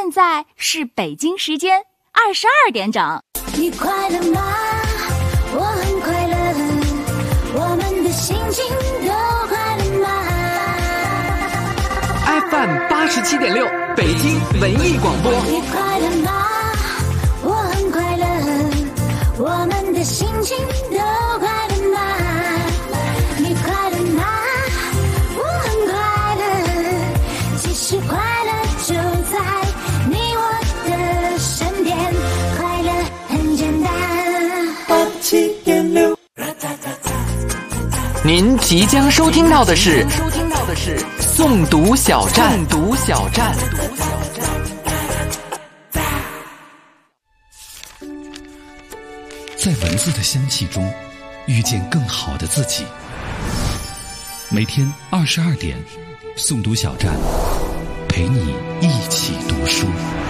现在是北京时间22点整。 你快乐吗？我很快乐，我们的心情都快乐吗？ FM 87.6北京文艺广播。 你快乐吗？我很快乐，我们的心情都快乐吗？你快乐吗？我很快乐，其实快乐就在你我的身边，快乐很简单。87.6。 您即将收听到的是诵读小站。 在文字的香气中遇见更好的自己。每天22点，诵读小站陪你一起读书。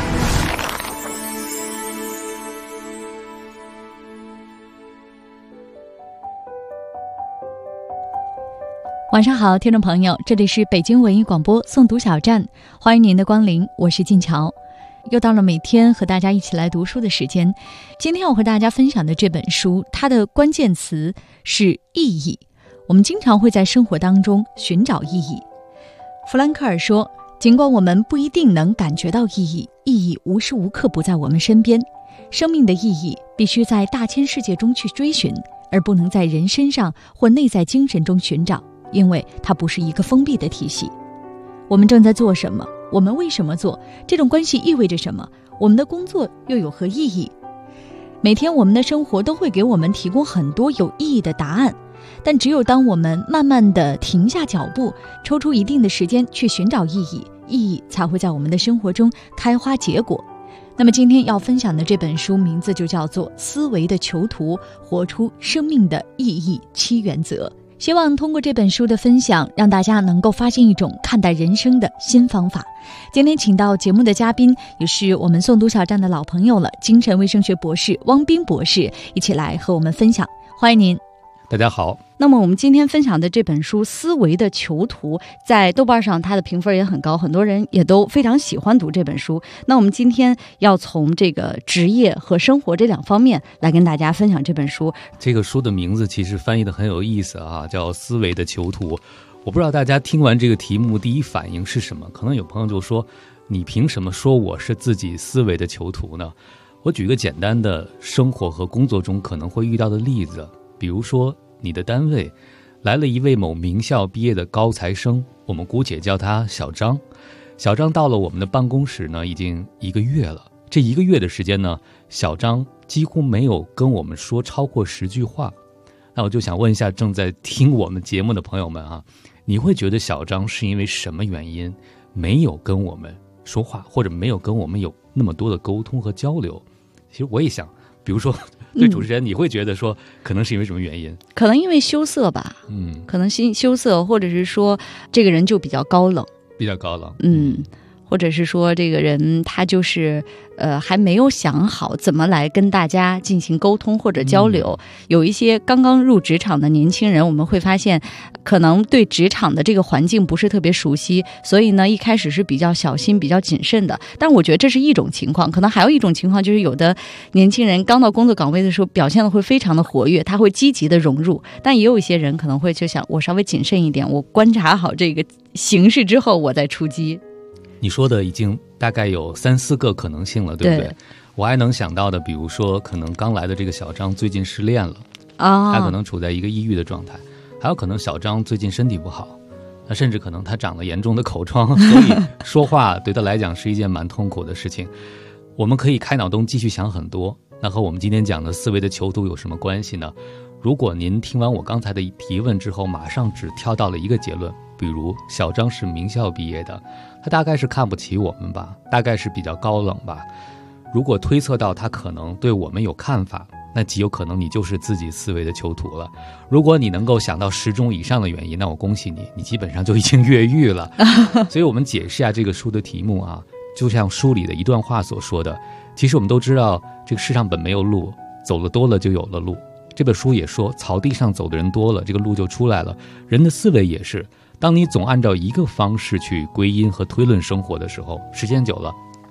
晚上好，听众朋友，这里是北京文艺广播诵读小站，欢迎您的光临，我是静乔。又到了每天和大家一起来读书的时间。今天我和大家分享的这本书，它的关键词是意义。我们经常会在生活当中寻找意义。弗兰克尔说，尽管我们不一定能感觉到意义，意义无时无刻不在我们身边。生命的意义必须在大千世界中去追寻，而不能在人身上或内在精神中寻找，因为它不是一个封闭的体系。我们正在做什么？我们为什么做？这种关系意味着什么？我们的工作又有何意义？每天我们的生活都会给我们提供很多有意义的答案，但只有当我们慢慢地停下脚步，抽出一定的时间去寻找意义，意义才会在我们的生活中开花结果。那么今天要分享的这本书名字就叫做《思维的囚徒：活出生命的意义7原则》。希望通过这本书的分享，让大家能够发现一种看待人生的新方法。今天请到节目的嘉宾，也是我们诵读小站的老朋友了，精神卫生学博士汪斌博士，一起来和我们分享。欢迎您。 大家好。 那么我们今天分享的这本书《思维的囚徒》在豆瓣上它的评分也很高，很多人也都非常喜欢读这本书。那我们今天要从这个职业和生活这两方面来跟大家分享这本书。 这个书的名字其实翻译的很有意思啊，叫《思维的囚徒》。我不知道大家听完这个题目第一反应是什么，可能有朋友就说，你凭什么说我是自己思维的囚徒呢？我举个简单的生活和工作中可能会遇到的例子，比如说你的单位来了一位某名校毕业的高材生，我们姑且叫他小张。小张到了我们的办公室呢，已经1个月了。这1个月的时间呢，小张几乎没有跟我们说超过10句话。那我就想问一下正在听我们节目的朋友们啊，你会觉得小张是因为什么原因没有跟我们说话，或者没有跟我们有那么多的沟通和交流？其实我也想，比如说对主持人，你会觉得说可能是因为什么原因？ 可能因为羞涩吧，可能羞涩，或者是说这个人就比较高冷，或者是说这个人他就是还没有想好怎么来跟大家进行沟通或者交流。有一些刚刚入职场的年轻人，我们会发现可能对职场的这个环境不是特别熟悉，所以呢一开始是比较小心比较谨慎的。但我觉得这是一种情况，可能还有一种情况就是有的年轻人刚到工作岗位的时候表现的会非常的活跃，他会积极的融入，但也有一些人可能会就想我稍微谨慎一点，我观察好这个形势之后我再出击。 你说的已经大概有3、4个可能性了，对不对？我还能想到的，比如说可能刚来的这个小张最近失恋了，他可能处在一个抑郁的状态，还有可能小张最近身体不好，那甚至可能他长了严重的口疮，所以说话对他来讲是一件蛮痛苦的事情。我们可以开脑洞继续想很多，那和我们今天讲的思维的囚徒有什么关系呢？如果您听完我刚才的提问之后，马上只跳到了一个结论，比如小张是名校毕业的，他大概是看不起我们吧，大概是比较高冷吧。如果推测到他可能对我们有看法，那极有可能你就是自己思维的囚徒了。如果你能够想到10种以上的原因，那我恭喜你，你基本上就已经越狱了。所以我们解释一下这个书的题目啊，就像书里的一段话所说的，其实我们都知道这个世上本没有路，走了多了就有了路。这本书也说，草地上走的人多了，这个路就出来了。人的思维也是，当你总按照一个方式去归因和推论生活的时候，时间久了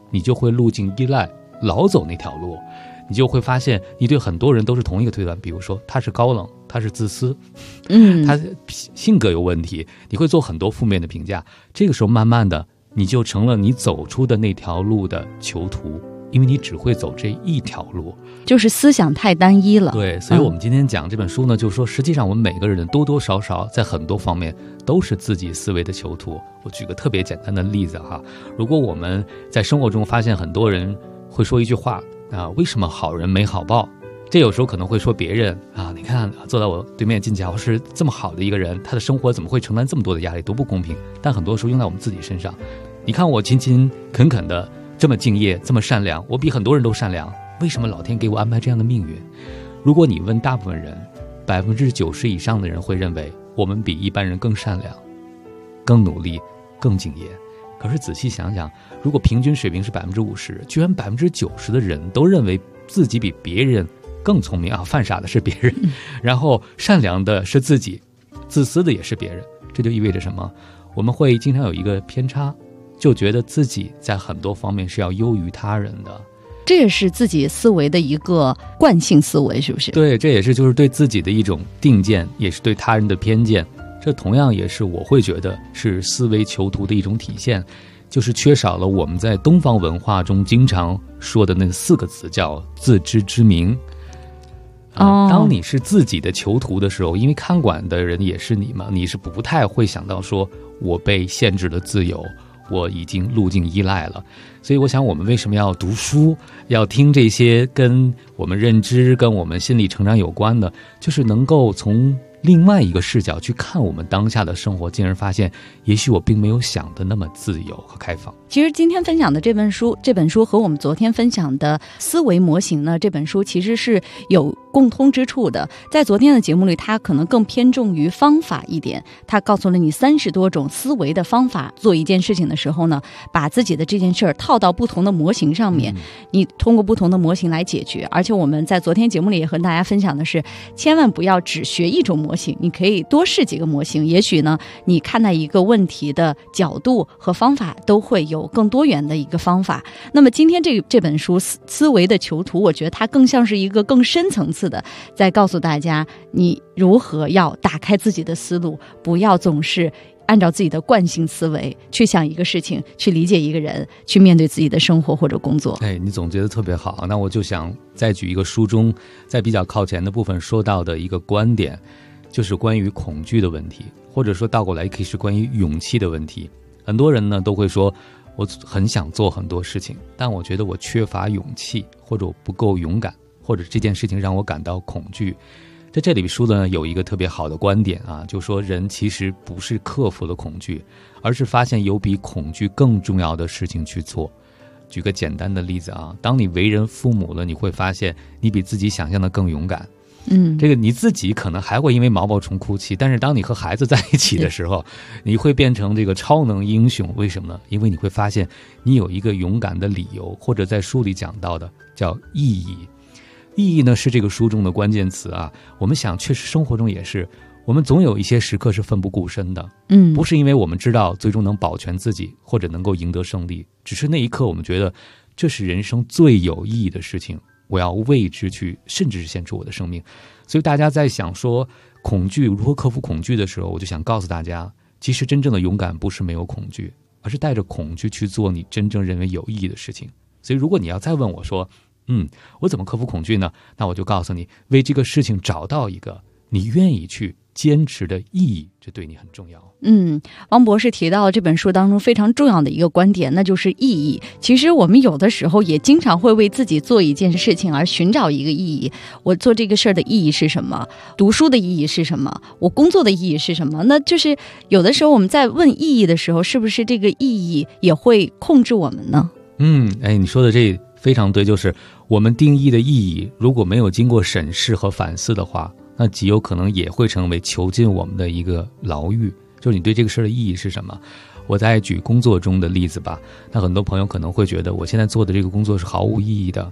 你就会路径依赖，老走那条路。你就会发现你对很多人都是同一个推断，比如说他是高冷，他是自私，他性格有问题，你会做很多负面的评价。这个时候慢慢的你就成了你走出的那条路的囚徒，因为你只会走这一条路， 就是思想太单一了。 对，所以我们今天讲这本书呢，就是说实际上我们每个人多多少少在很多方面都是自己思维的囚徒。我举个特别简单的例子哈，如果我们在生活中发现很多人会说一句话为什么好人没好报？这有时候可能会说别人你看坐在我对面进桥是这么好的一个人，他的生活怎么会承担这么多的压力，多不公平。但很多时候用在我们自己身上，你看我勤勤恳恳的这么敬业，这么善良，我比很多人都善良，为什么老天给我安排这样的命运？如果你问大部分人，90%以上的人会认为我们比一般人更善良，更努力，更敬业。可是仔细想想，如果平均水平是50%，居然90%的人都认为自己比别人更聪明犯傻的是别人，然后善良的是自己，自私的也是别人。这就意味着什么？我们会经常有一个偏差，就觉得自己在很多方面是要优于他人的。 这也是自己思维的一个惯性思维，是不是？ 对，这也是就是对自己的一种定见，也是对他人的偏见。这同样也是我会觉得是思维囚徒的一种体现，就是缺少了我们在东方文化中经常说的那4个字，叫自知之明。当你是自己的囚徒的时候，因为看管的人也是你嘛，你是不太会想到说我被限制了自由，我已经路径依赖了。所以我想我们为什么要读书，要听这些跟我们认知跟我们心理成长有关的，就是能够从另外一个视角去看我们当下的生活，进而发现也许我并没有想的那么自由和开放。 其实今天分享的这本书和我们昨天分享的思维模型呢，这本书其实是有共通之处的。在昨天的节目里，它可能更偏重于方法一点，它告诉了你30多种思维的方法，做一件事情的时候呢，把自己的这件事儿套到不同的模型上面，你通过不同的模型来解决。而且我们在昨天节目里也和大家分享的是，千万不要只学一种模型，你可以多试几个模型，也许呢你看待一个问题的角度和方法都会有更多元的一个方法。那么今天这本书思维的囚徒，我觉得它更像是一个更深层次的在告诉大家你如何要打开自己的思路，不要总是按照自己的惯性思维去想一个事情，去理解一个人，去面对自己的生活或者工作。 你总结得特别好。那我就想再举一个书中在比较靠前的部分说到的一个观点，就是关于恐惧的问题，或者说倒过来可以是关于勇气的问题。很多人呢都会说我很想做很多事情，但我觉得我缺乏勇气，或者我不够勇敢，或者这件事情让我感到恐惧。在这里书呢有一个特别好的观点就说人其实不是克服了恐惧，而是发现有比恐惧更重要的事情去做。举个简单的例子当你为人父母了，你会发现你比自己想象的更勇敢。这个你自己可能还会因为毛毛虫哭泣，但是当你和孩子在一起的时候，你会变成这个超能英雄。为什么呢？因为你会发现你有一个勇敢的理由，或者在书里讲到的叫意义。意义呢是这个书中的关键词我们想确实生活中也是，我们总有一些时刻是奋不顾身的，不是因为我们知道最终能保全自己或者能够赢得胜利，只是那一刻我们觉得这是人生最有意义的事情，我要为之去，甚至是献出我的生命。所以大家在想说恐惧如何克服恐惧的时候，我就想告诉大家，其实真正的勇敢不是没有恐惧，而是带着恐惧去做你真正认为有意义的事情。所以如果你要再问我说我怎么克服恐惧呢？那我就告诉你，为这个事情找到一个你愿意去坚持的意义，这对你很重要。 汪博士提到了这本书当中非常重要的一个观点，那就是意义。其实我们有的时候也经常会为自己做一件事情而寻找一个意义。我做这个事儿的意义是什么？读书的意义是什么？我工作的意义是什么？那就是有的时候我们在问意义的时候，是不是这个意义也会控制我们呢？ 你说的这非常对，就是我们定义的意义如果没有经过审视和反思的话，那极有可能也会成为囚禁我们的一个牢狱。就是你对这个事的意义是什么？我再举工作中的例子吧。那很多朋友可能会觉得我现在做的这个工作是毫无意义的，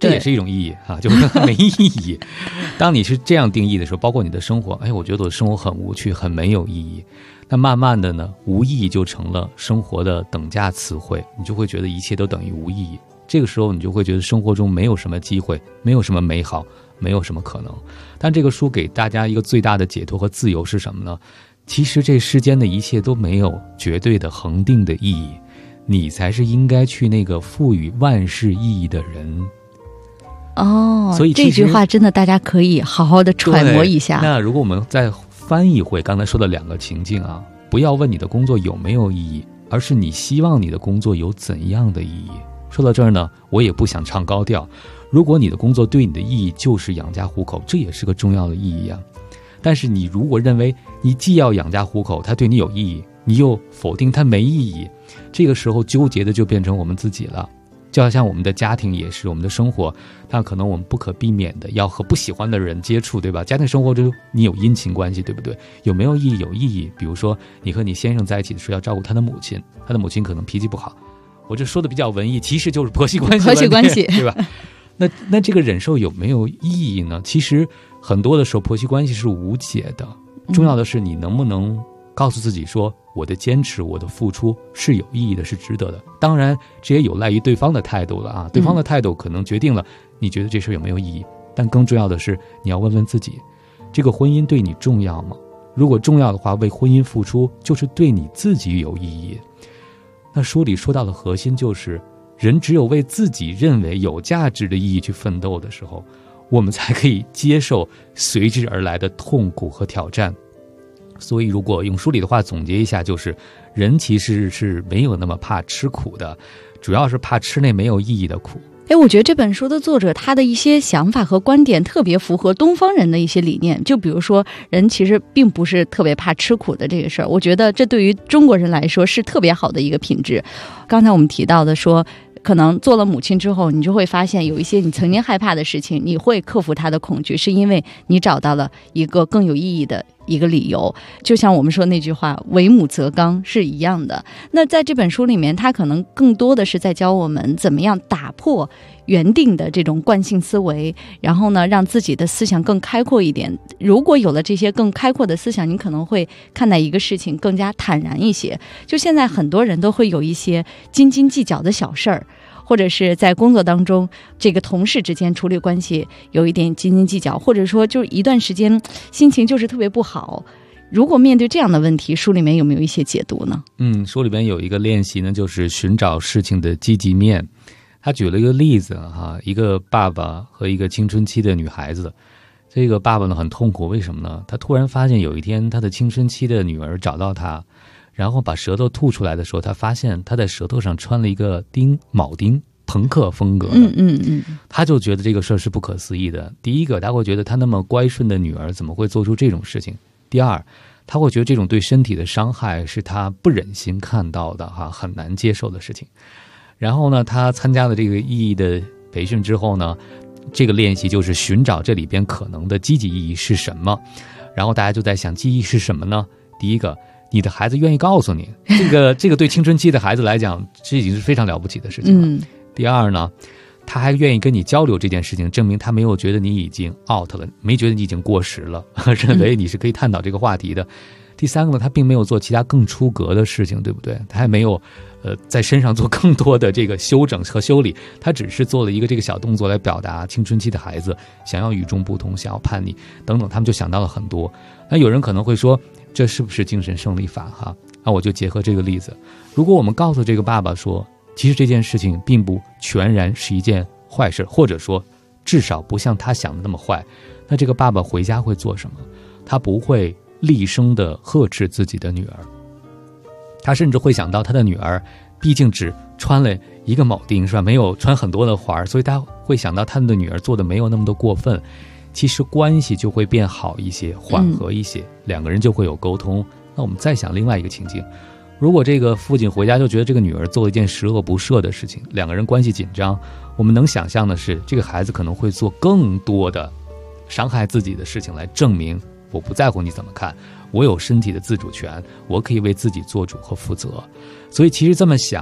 这也是一种意义啊，就是没意义。当你是这样定义的时候，包括你的生活，哎，我觉得我的生活很无趣，很没有意义。那慢慢的呢，无意义就成了生活的等价词汇，你就会觉得一切都等于无意义。这个时候你就会觉得生活中没有什么机会，没有什么美好，没有什么可能。但这个书给大家一个最大的解脱和自由是什么呢？其实这世间的一切都没有绝对的恒定的意义，你才是应该去那个赋予万事意义的人。所以这句话真的大家可以好好的揣摩一下。 那如果我们再翻译回刚才说的2个情境啊，不要问你的工作有没有意义，而是你希望你的工作有怎样的意义。说到这儿呢，我也不想唱高调，如果你的工作对你的意义就是养家糊口，这也是个重要的意义啊。但是你如果认为你既要养家糊口，它对你有意义，你又否定它没意义，这个时候纠结的就变成我们自己了。就好像我们的家庭也是，我们的生活，但可能我们不可避免的要和不喜欢的人接触，对吧？家庭生活中你有姻亲关系，对不对？有没有意义？有意义。比如说你和你先生在一起的时候要照顾他的母亲，他的母亲可能脾气不好，我这说的比较文艺，其实就是婆媳关系，对吧？那这个忍受有没有意义呢？其实很多的时候婆媳关系是无解的，重要的是你能不能告诉自己说，我的坚持，我的付出是有意义的，是值得的。当然这也有赖于对方的态度了啊，对方的态度可能决定了你觉得这事有没有意义。但更重要的是你要问问自己，这个婚姻对你重要吗？如果重要的话，为婚姻付出就是对你自己有意义。那书里说到的核心就是，人只有为自己认为有价值的意义去奋斗的时候，我们才可以接受随之而来的痛苦和挑战。所以如果用书里的话总结一下，就是人其实是没有那么怕吃苦的，主要是怕吃那没有意义的苦。 我觉得这本书的作者他的一些想法和观点特别符合东方人的一些理念，就比如说人其实并不是特别怕吃苦的这个事儿，我觉得这对于中国人来说是特别好的一个品质。刚才我们提到的说，可能做了母亲之后，你就会发现有一些你曾经害怕的事情，你会克服它的恐惧，是因为你找到了一个更有意义的一个理由。就像我们说那句话，为母则刚是一样的。那在这本书里面，它可能更多的是在教我们怎么样打破原定的这种惯性思维，然后呢，让自己的思想更开阔一点。如果有了这些更开阔的思想，你可能会看待一个事情更加坦然一些。就现在很多人都会有一些斤斤计较的小事儿，或者是在工作当中，这个同事之间处理关系有一点斤斤计较，或者说就一段时间心情就是特别不好。如果面对这样的问题，书里面有没有一些解读呢？ 书里面有一个练习呢，就是寻找事情的积极面。他举了一个例子哈，一个爸爸和一个青春期的女孩子。这个爸爸呢很痛苦，为什么呢？他突然发现有一天他的青春期的女儿找到他，然后把舌头吐出来的时候，他发现他在舌头上穿了一个铆钉，朋克风格的。他就觉得这个事儿是不可思议的。第一个，他会觉得他那么乖顺的女儿怎么会做出这种事情？第二，他会觉得这种对身体的伤害是他不忍心看到的哈，很难接受的事情。然后呢，他参加了这个意义的培训之后呢，这个练习就是寻找这里边可能的积极意义是什么。然后大家就在想，积极意义是什么呢？第一个，你的孩子愿意告诉你，这个对青春期的孩子来讲，这已经是非常了不起的事情了。第二呢，他还愿意跟你交流这件事情，证明他没有觉得你已经 out 了，没觉得你已经过时了，认为你是可以探讨这个话题的。第三个呢，他并没有做其他更出格的事情，对不对？他还没有在身上做更多的这个修整和修理，他只是做了一个这个小动作来表达青春期的孩子想要与众不同，想要叛逆等等，他们就想到了很多。那有人可能会说，这是不是精神胜利法哈？那我就结合这个例子，如果我们告诉这个爸爸说，其实这件事情并不全然是一件坏事，或者说至少不像他想的那么坏，那这个爸爸回家会做什么？他不会厉声地呵斥自己的女儿，他甚至会想到他的女儿毕竟只穿了一个铆钉，是吧？没有穿很多的环，所以他会想到他的女儿做的没有那么多过分，其实关系就会变好一些，缓和一些，两个人就会有沟通。那我们再想另外一个情境，如果这个父亲回家就觉得这个女儿做了一件十恶不赦的事情，两个人关系紧张，我们能想象的是，这个孩子可能会做更多的伤害自己的事情来证明我不在乎你怎么看，我有身体的自主权，我可以为自己做主和负责。所以其实这么想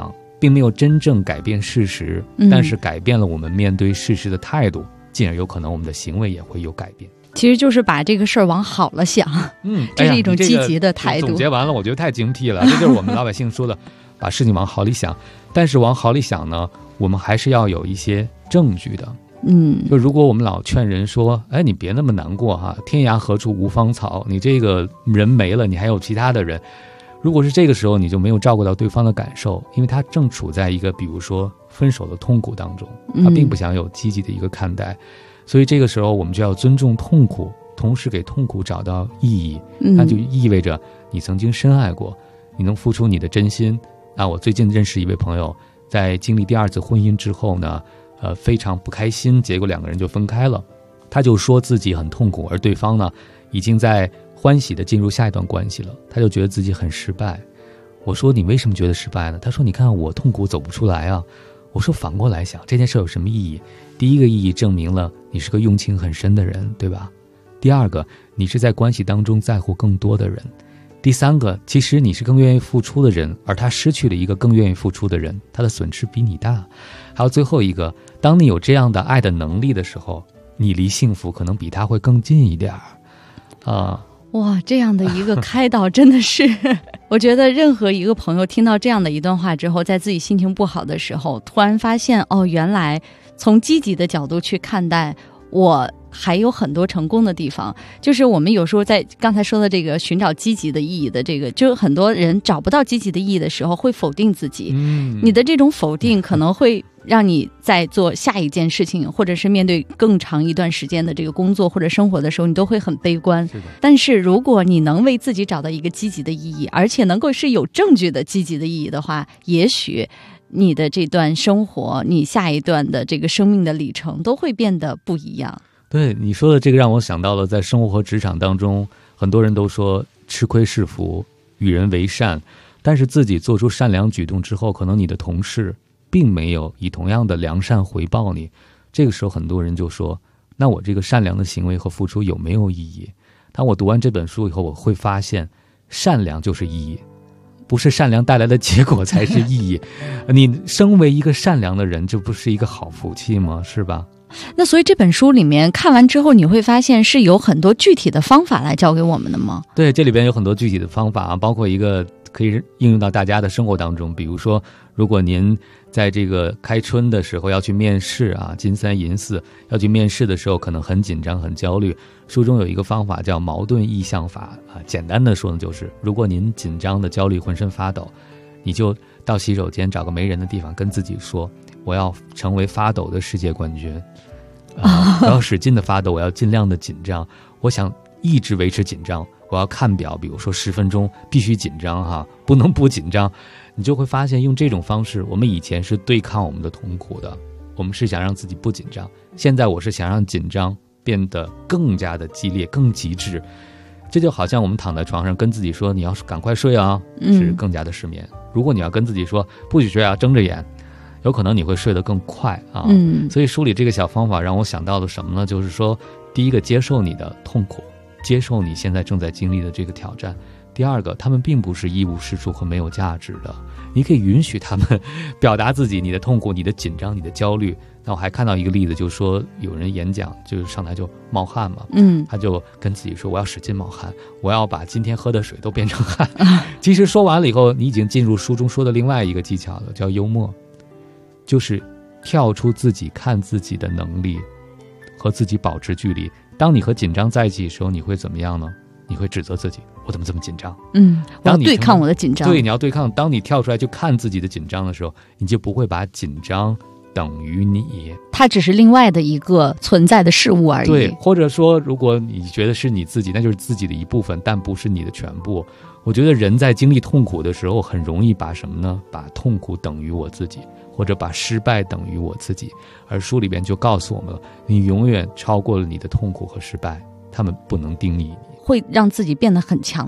并没有真正改变事实，但是改变了我们面对事实的态度，进而有可能我们的行为也会有改变。 其实就是把这个事儿往好了想，这是一种积极的态度。 总结完了，我觉得太精辟了，这就是我们老百姓说的，把事情往好里想。但是往好里想呢，我们还是要有一些证据的。就如果我们老劝人说，哎，你别那么难过哈，天涯何处无芳草，你这个人没了，你还有其他的人。如果是这个时候，你就没有照顾到对方的感受，因为他正处在一个比如说分手的痛苦当中，他并不想有积极的一个看待。所以这个时候我们就要尊重痛苦，同时给痛苦找到意义。那就意味着你曾经深爱过，你能付出你的真心。我最近认识一位朋友，在经历第2次婚姻之后呢，非常不开心，结果2个人就分开了。他就说自己很痛苦，而对方呢已经在欢喜的进入下一段关系了，他就觉得自己很失败。我说你为什么觉得失败呢？他说你看我痛苦走不出来啊。我说反过来想，这件事有什么意义？第一个意义证明了你是个用情很深的人，对吧？第二个，你是在关系当中在乎更多的人。第三个，其实你是更愿意付出的人，而他失去了一个更愿意付出的人，他的损失比你大。还有最后一个，当你有这样的爱的能力的时候，你离幸福可能比他会更近一点哇，这样的一个开导真的是我觉得任何一个朋友听到这样的一段话之后，在自己心情不好的时候，突然发现原来从积极的角度去看待，我还有很多成功的地方。就是我们有时候在刚才说的这个寻找积极的意义的这个，就是很多人找不到积极的意义的时候会否定自己。你的这种否定可能会让你在做下一件事情，或者是面对更长一段时间的这个工作或者生活的时候，你都会很悲观。但是如果你能为自己找到一个积极的意义，而且能够是有证据的积极的意义的话，也许你的这段生活，你下一段的这个生命的里程都会变得不一样。 对，你说的这个让我想到了在生活和职场当中，很多人都说吃亏是福，与人为善，但是自己做出善良举动之后，可能你的同事并没有以同样的良善回报你。这个时候很多人就说，那我这个善良的行为和付出有没有意义？当我读完这本书以后，我会发现善良就是意义，不是善良带来的结果才是意义。你身为一个善良的人，这不是一个好福气吗？是吧？ 那所以这本书里面看完之后，你会发现是有很多具体的方法来教给我们的吗？ 对，这里边有很多具体的方法，包括一个可以应用到大家的生活当中。比如说，如果您在这个开春的时候要去面试金三银四要去面试的时候，可能很紧张很焦虑，书中有一个方法叫矛盾意象法简单的说呢，就是如果您紧张的焦虑浑身发抖，你就到洗手间找个没人的地方，跟自己说，我要成为发抖的世界冠军我要使劲的发抖，我要尽量的紧张，我想一直维持紧张，我要看表，比如说10分钟必须紧张不能不紧张。你就会发现用这种方式，我们以前是对抗我们的痛苦的，我们是想让自己不紧张，现在我是想让紧张变得更加的激烈更极致。这就好像我们躺在床上跟自己说，你要赶快睡是更加的失眠。如果你要跟自己说不许睡睁着眼，有可能你会睡得更快所以书里这个小方法让我想到了什么呢？就是说，第一个，接受你的痛苦，接受你现在正在经历的这个挑战。第二个，他们并不是一无是处和没有价值的，你可以允许他们表达自己，你的痛苦，你的紧张，你的焦虑。那我还看到一个例子，就是说有人演讲，就是上台就冒汗嘛，他就跟自己说，我要使劲冒汗，我要把今天喝的水都变成汗其实说完了以后，你已经进入书中说的另外一个技巧了，叫幽默，就是跳出自己看自己的能力，和自己保持距离。当你和紧张在一起的时候，你会怎么样呢？你会指责自己，我怎么这么紧张？ 我要对抗我的紧张。 对，你要对抗。当你跳出来就看自己的紧张的时候，你就不会把紧张等于你，它只是另外的一个存在的事物而已。 对，或者说如果你觉得是你自己，那就是自己的一部分，但不是你的全部。我觉得人在经历痛苦的时候，很容易把什么呢？把痛苦等于我自己，或者把失败等于我自己。而书里边就告诉我们了，你永远超过了你的痛苦和失败，他们不能定义你， 会让自己变得很强大。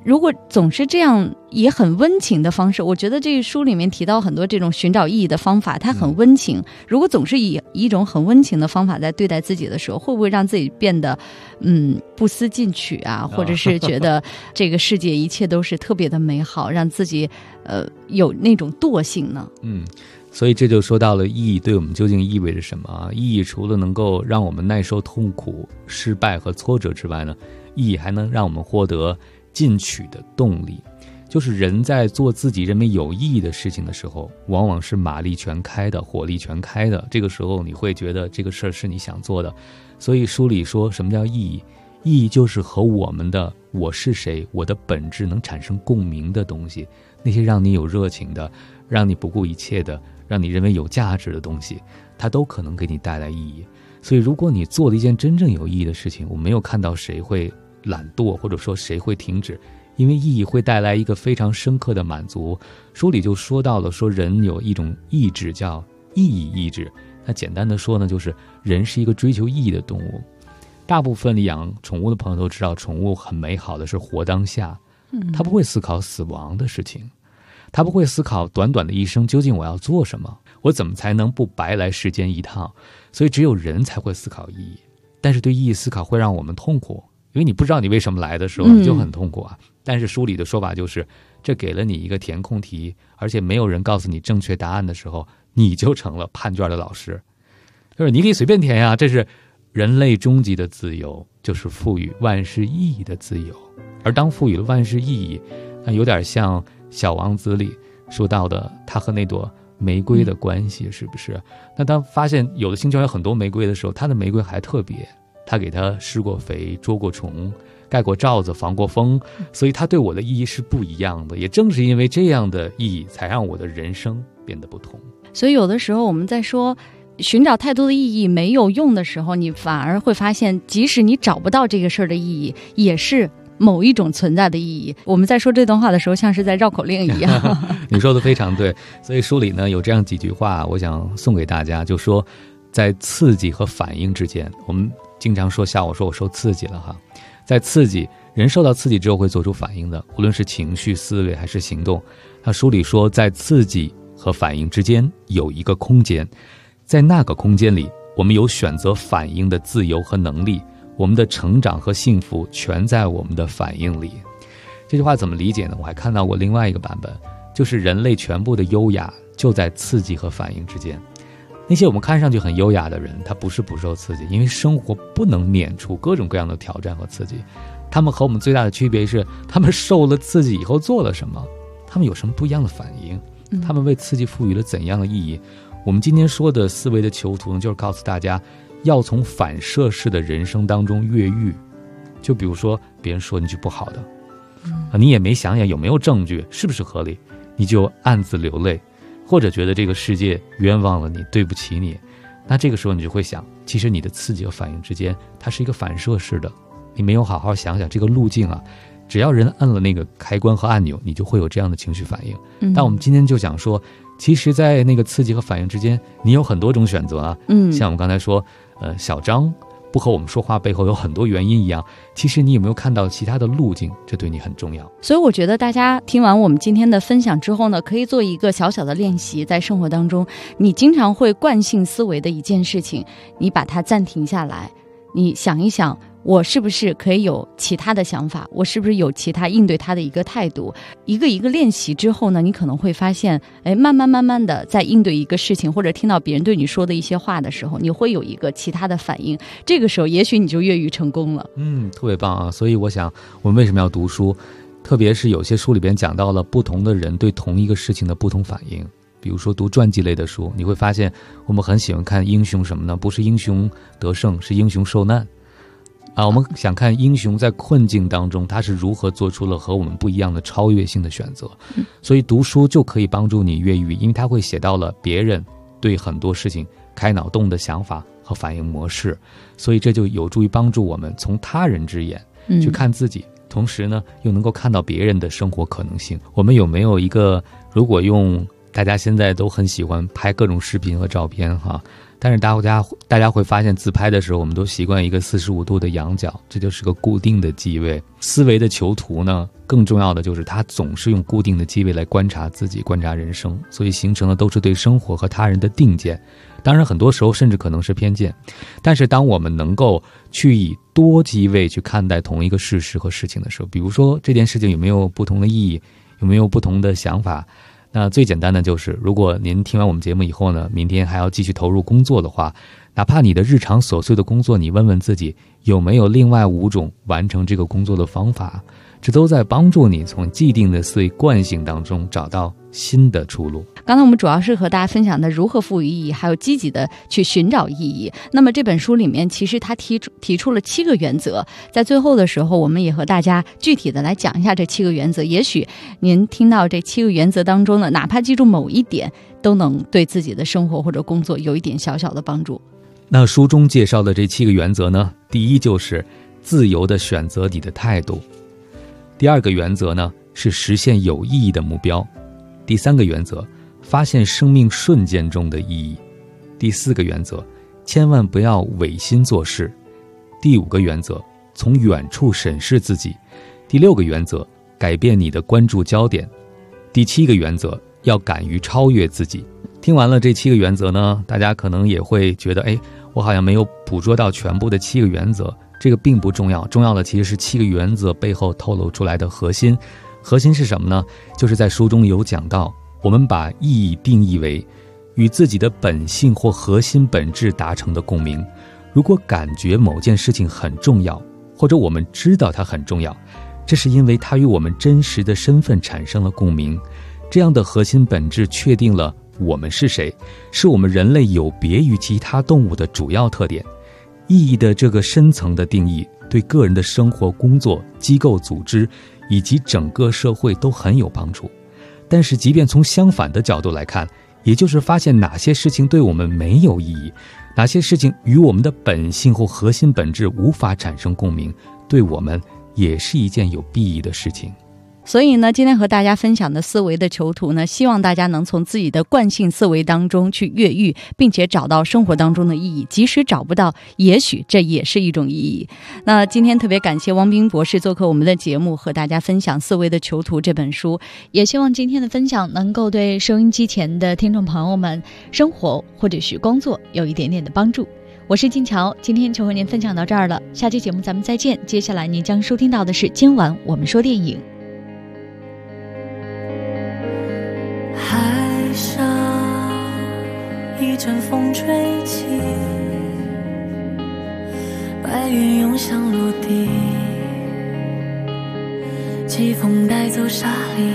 如果总是这样以很温情的方式，我觉得这个书里面提到很多这种寻找意义的方法，它很温情。如果总是以一种很温情的方法在对待自己的时候，会不会让自己变得不思进取啊？或者是觉得这个世界一切都是特别的美好，让自己有那种惰性呢？ 所以这就说到了意义对我们究竟意味着什么啊？意义除了能够让我们耐受痛苦、失败和挫折之外呢，意义还能让我们获得进取的动力。就是人在做自己认为有意义的事情的时候，往往是马力全开的，火力全开的，这个时候你会觉得这个事儿是你想做的。所以书里说什么叫意义？意义就是和我们的我是谁，我的本质能产生共鸣的东西，那些让你有热情的，让你不顾一切的，让你认为有价值的东西，它都可能给你带来意义。所以如果你做了一件真正有意义的事情，我没有看到谁会懒惰，或者说谁会停止，因为意义会带来一个非常深刻的满足。书里就说到了，说人有一种意志叫意义意志。那简单的说呢，就是人是一个追求意义的动物。大部分养宠物的朋友都知道，宠物很美好的是活当下，它不会思考死亡的事情，它不会思考短短的一生究竟我要做什么，我怎么才能不白来世间一趟。所以只有人才会思考意义，但是对意义思考会让我们痛苦，因为你不知道你为什么来的时候，你就很痛苦啊。但是书里的说法就是，这给了你一个填空题，而且没有人告诉你正确答案的时候，你就成了判卷的老师。就是你可以随便填呀，这是人类终极的自由，就是赋予万事意义的自由。而当赋予了万事意义，那有点像《小王子》里说到的他和那朵玫瑰的关系，是不是？那当发现有的星球有很多玫瑰的时候，他的玫瑰还特别，他给他施过肥，捉过虫，盖过罩子，防过风，所以他对我的意义是不一样的。也正是因为这样的意义，才让我的人生变得不同。 所以有的时候我们在说寻找太多的意义没有用的时候，你反而会发现，即使你找不到这个事儿的意义，也是某一种存在的意义。我们在说这段话的时候，像是在绕口令一样。 你说的非常对。所以书里呢有这样几句话，我想送给大家，就说在刺激和反应之间，我们经常说笑我说我受刺激了哈，在刺激，人受到刺激之后会做出反应的，无论是情绪、思维还是行动。他书里说，在刺激和反应之间有一个空间，在那个空间里，我们有选择反应的自由和能力，我们的成长和幸福全在我们的反应里。这句话怎么理解呢？我还看到过另外一个版本，就是人类全部的优雅就在刺激和反应之间。那些我们看上去很优雅的人，他不是不受刺激，因为生活不能免除各种各样的挑战和刺激。他们和我们最大的区别是，他们受了刺激以后做了什么，他们有什么不一样的反应，他们为刺激赋予了怎样的意义。我们今天说的思维的囚徒呢，就是告诉大家要从反射式的人生当中越狱。就比如说别人说你句不好的，你也没想想有没有证据，是不是合理，你就暗自流泪，或者觉得这个世界冤枉了你，对不起你。那这个时候你就会想，其实你的刺激和反应之间，它是一个反射式的，你没有好好想想这个路径啊。只要人摁了那个开关和按钮，你就会有这样的情绪反应。但我们今天就想说，其实在那个刺激和反应之间，你有很多种选择啊。像我们刚才说，小张不和我们说话背后有很多原因一样，其实你有没有看到其他的路径，这对你很重要。 所以我觉得大家听完我们今天的分享之后呢，可以做一个小小的练习，在生活当中你经常会惯性思维的一件事情，你把它暂停下来，你想一想，我是不是可以有其他的想法，我是不是有其他应对它的一个态度。一个一个练习之后呢，你可能会发现，慢慢的在应对一个事情，或者听到别人对你说的一些话的时候，你会有一个其他的反应，这个时候也许你就越狱成功了。 特别棒啊。所以我想我们为什么要读书，特别是有些书里边讲到了不同的人对同一个事情的不同反应。比如说读传记类的书，你会发现我们很喜欢看英雄什么呢？不是英雄得胜，是英雄受难啊。我们想看英雄在困境当中他是如何做出了和我们不一样的超越性的选择。所以读书就可以帮助你越狱，因为他会写到了别人对很多事情开脑洞的想法和反应模式，所以这就有助于帮助我们从他人之眼去看自己，同时呢又能够看到别人的生活可能性。我们有没有一个，如果用大家现在都很喜欢拍各种视频和照片哈，但是大家会发现自拍的时候，我们都习惯一个45度的仰角，这就是个固定的机位。思维的囚徒呢， 更重要的就是他总是用固定的机位来观察自己，观察人生，所以形成的都是对生活和他人的定见。当然很多时候甚至可能是偏见，但是当我们能够去以多机位去看待同一个事实和事情的时候，比如说这件事情有没有不同的意义，有没有不同的想法，那最简单的就是如果您听完我们节目以后呢，明天还要继续投入工作的话，哪怕你的日常琐碎的工作，你问问自己有没有另外5种完成这个工作的方法，这都在帮助你从既定的思维惯性当中找到新的出路。 刚才我们主要是和大家分享的如何赋予意义，还有积极的去寻找意义。那么这本书里面其实他提出了7个原则，在最后的时候我们也和大家具体的来讲一下这7个原则，也许您听到这7个原则当中呢，哪怕记住某一点，都能对自己的生活或者工作有一点小小的帮助。 那书中介绍的这7个原则呢，第一就是自由地选择你的态度，第2个原则呢是实现有意义的目标，第3个原则发现生命瞬间中的意义，第4个原则千万不要违心做事，第5个原则从远处审视自己，第6个原则改变你的关注焦点，第7个原则要敢于超越自己。听完了这7个原则呢，大家可能也会觉得我好像没有捕捉到全部的7个原则，这个并不重要，重要的其实是7个原则背后透露出来的核心。核心是什么呢？就是在书中有讲到，我们把意义定义为与自己的本性或核心本质达成的共鸣。如果感觉某件事情很重要，或者我们知道它很重要，这是因为它与我们真实的身份产生了共鸣。这样的核心本质确定了我们是谁，是我们人类有别于其他动物的主要特点。意义的这个深层的定义，对个人的生活、工作、机构、组织以及整个社会都很有帮助。但是即便从相反的角度来看，也就是发现哪些事情对我们没有意义，哪些事情与我们的本性或核心本质无法产生共鸣，对我们也是一件有裨益的事情。 所以呢，今天和大家分享的思维的囚徒呢，希望大家能从自己的惯性思维当中去越狱，并且找到生活当中的意义，即使找不到，也许这也是一种意义。那今天特别感谢汪斌博士做客我们的节目，和大家分享《思维的囚徒》这本书，也希望今天的分享能够对收音机前的听众朋友们生活或者是工作有一点点的帮助。我是静乔，今天就和您分享到这儿了，下期节目咱们再见。接下来您将收听到的是今晚我们说电影。 海上一阵风吹起，白云涌向陆地，季风带走沙砾，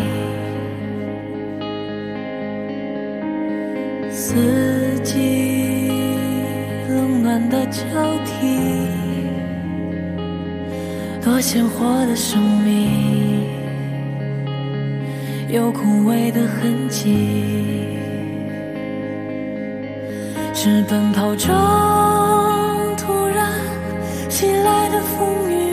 四季冷暖的交替，多鲜活的生命，有枯萎的痕迹，是奔跑中突然袭来的风雨，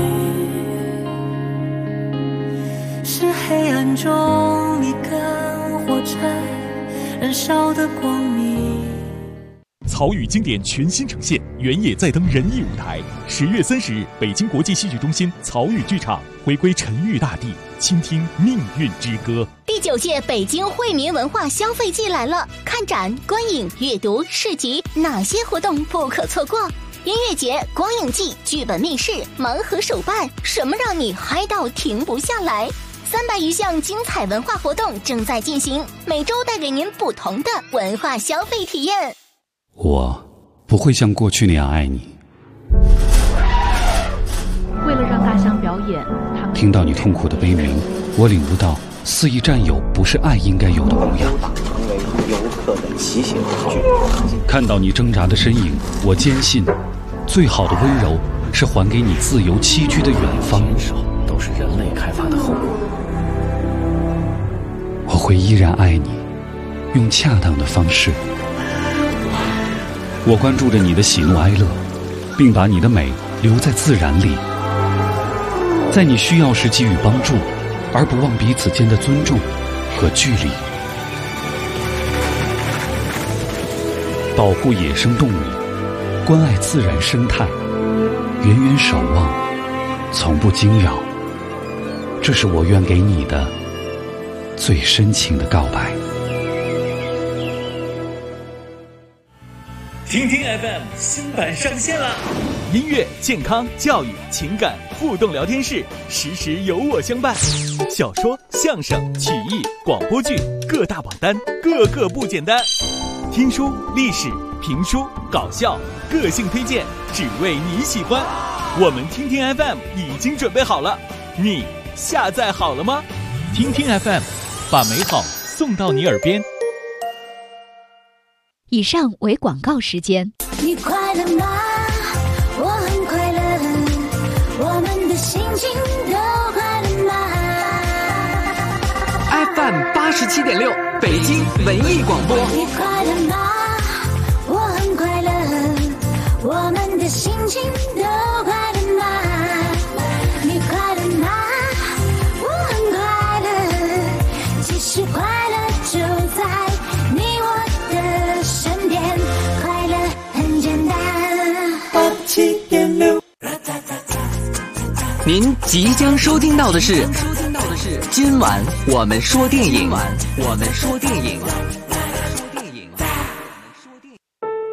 是黑暗中一根火柴燃烧的光明。 曹禺经典全新呈现，原野再登人艺舞台。10月30日，北京国际戏剧中心曹禺剧场回归沉郁大地，倾听命运之歌。 第9届北京惠民文化消费季来了，看展、观影、阅读、市集，哪些活动不可错过？音乐节、光影季、剧本密室、盲盒手办，什么让你嗨到停不下来？300余项精彩文化活动正在进行，每周带给您不同的文化消费体验。 我不会像过去那样爱你。 为了让大象表演， 听到你痛苦的悲鸣，我领悟到肆意占有不是爱应该有的模样。 成为游客的骑行工具。 看到你挣扎的身影，我坚信，最好的温柔是还给你自由栖居的远方。 都是人类开发的后果。 我会依然爱你，用恰当的方式。我关注着你的喜怒哀乐，并把你的美留在自然里，在你需要时给予帮助，而不忘彼此间的尊重和距离。保护野生动物，关爱自然生态，远远守望，从不惊扰。 这是我愿给你的最深情的告白。 听听 FM 新版上线啦！音乐、健康、教育、情感互动聊天室，时时有我相伴。小说、相声、曲艺、广播剧各大榜单，个个不简单。听书、历史、评书、搞笑，个性推荐，只为你喜欢。我们听听 FM 已经准备好了，你下载好了吗？听听 FM， 把美好送到你耳边。 以上为广告时间。 你快乐吗？我很快乐，我们的心情都快乐吗？ FM 87.6，北京文艺广播。 你快乐吗？我很快乐，我们的心情都快乐吗？你快乐吗？我很快乐，其实快乐就在你我的身边，快乐很简单。87.6， 您即将收听到的是今晚我们说电影。